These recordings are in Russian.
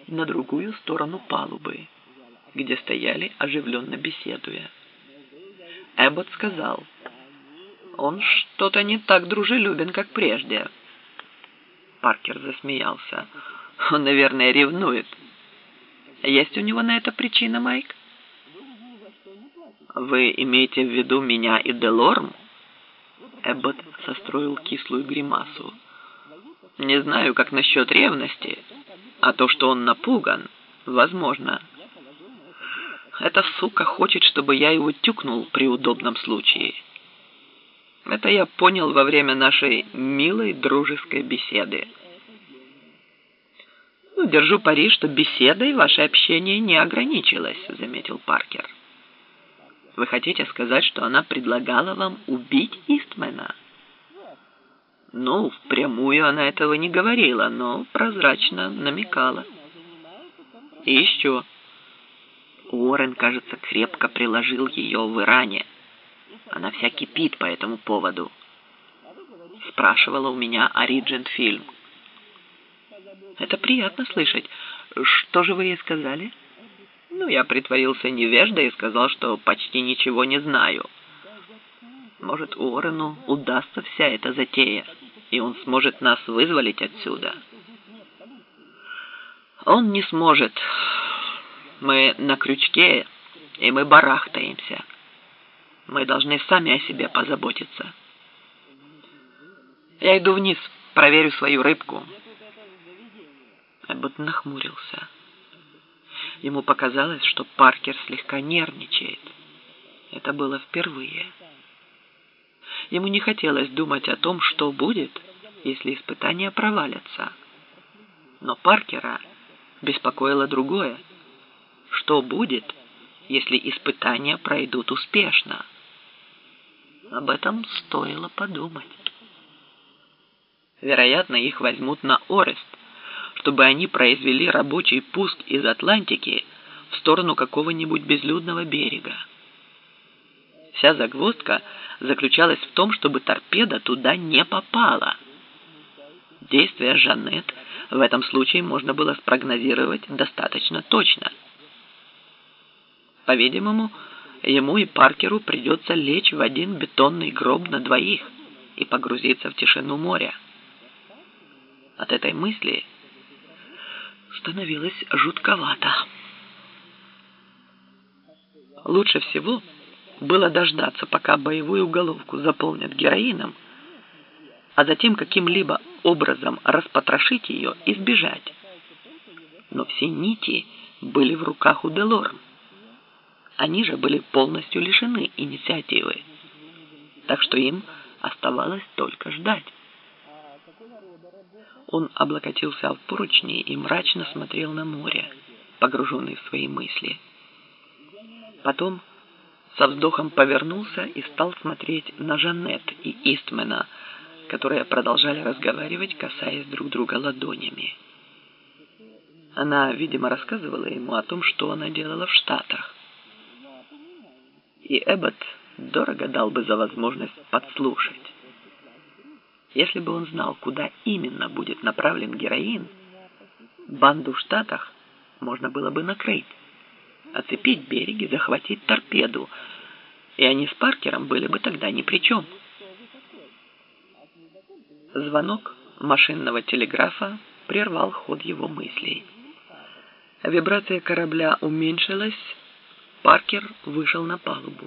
на другую сторону палубы, где стояли, оживленно беседуя. Эббот сказал: «Он что-то не так дружелюбен, как прежде». Паркер засмеялся. «Он, наверное, ревнует. Есть у него на это причина, Майк?» «Вы имеете в виду меня и Делорм?» Эббот состроил кислую гримасу. «Не знаю, как насчет ревности, а то, что он напуган, возможно. Эта сука хочет, чтобы я его тюкнул при удобном случае. Это я понял во время нашей милой дружеской беседы». «Ну, держу пари, что беседой ваше общение не ограничилось», — заметил Паркер. «Вы хотите сказать, что она предлагала вам убить Истмена?» «Ну, впрямую она этого не говорила, но прозрачно намекала. И еще. Уоррен, кажется, крепко приложил ее в Иране. Она вся кипит по этому поводу. Спрашивала у меня о Риджент-фильм». «Это приятно слышать. Что же вы ей сказали?» «Ну, я притворился невеждой и сказал, что почти ничего не знаю. Может, Уоррену удастся вся эта затея, и он сможет нас вызволить отсюда». «Он не сможет. Мы на крючке, и мы барахтаемся. Мы должны сами о себе позаботиться. Я иду вниз, проверю свою рыбку». Эббот нахмурился. Ему показалось, что Паркер слегка нервничает. Это было впервые. Ему не хотелось думать о том, что будет, если испытания провалятся. Но Паркера беспокоило другое. Что будет, если испытания пройдут успешно? Об этом стоило подумать. Вероятно, их возьмут на Орест, чтобы они произвели рабочий пуск из Атлантики в сторону какого-нибудь безлюдного берега. Вся загвоздка заключалась в том, чтобы торпеда туда не попала. Действия Жаннет в этом случае можно было спрогнозировать достаточно точно. По-видимому, ему и Паркеру придется лечь в один бетонный гроб на двоих и погрузиться в тишину моря. От этой мысли становилось жутковато. Лучше всего было дождаться, пока боевую головку заполнят героином, а затем каким-либо образом распотрошить ее и сбежать. Но все нити были в руках у Делорм. Они же были полностью лишены инициативы, так что им оставалось только ждать. Он облокотился в поручни и мрачно смотрел на море, погруженный в свои мысли. Потом со вздохом повернулся и стал смотреть на Жаннет и Истмена, которые продолжали разговаривать, касаясь друг друга ладонями. Она, видимо, рассказывала ему о том, что она делала в Штатах. И Эббот дорого дал бы за возможность подслушать. Если бы он знал, куда именно будет направлен героин, банду в Штатах можно было бы накрыть, оцепить берег и захватить торпеду, и они с Паркером были бы тогда ни при чем. Звонок машинного телеграфа прервал ход его мыслей. Вибрация корабля уменьшилась, Паркер вышел на палубу.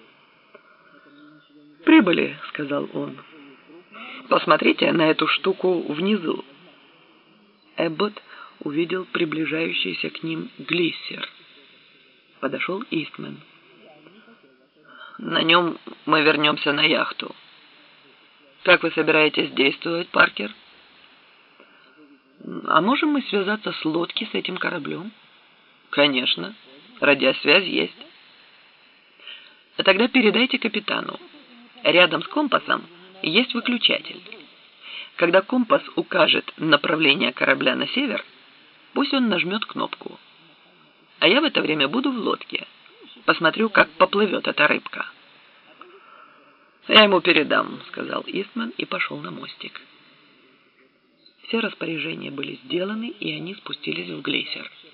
«Прибыли», — сказал он. «Посмотрите на эту штуку внизу». Эббот увидел приближающийся к ним глиссер. Подошел Истмен. «На нем мы вернемся на яхту. Как вы собираетесь действовать, Паркер?» «А можем мы связаться с лодки с этим кораблем?» «Конечно. Радиосвязь есть». «Тогда передайте капитану. Рядом с компасом есть выключатель. Когда компас укажет направление корабля на север, пусть он нажмет кнопку. А я в это время буду в лодке. Посмотрю, как поплывет эта рыбка». «Я ему передам», — сказал Истман и пошел на мостик. Все распоряжения были сделаны, и они спустились в глейсер.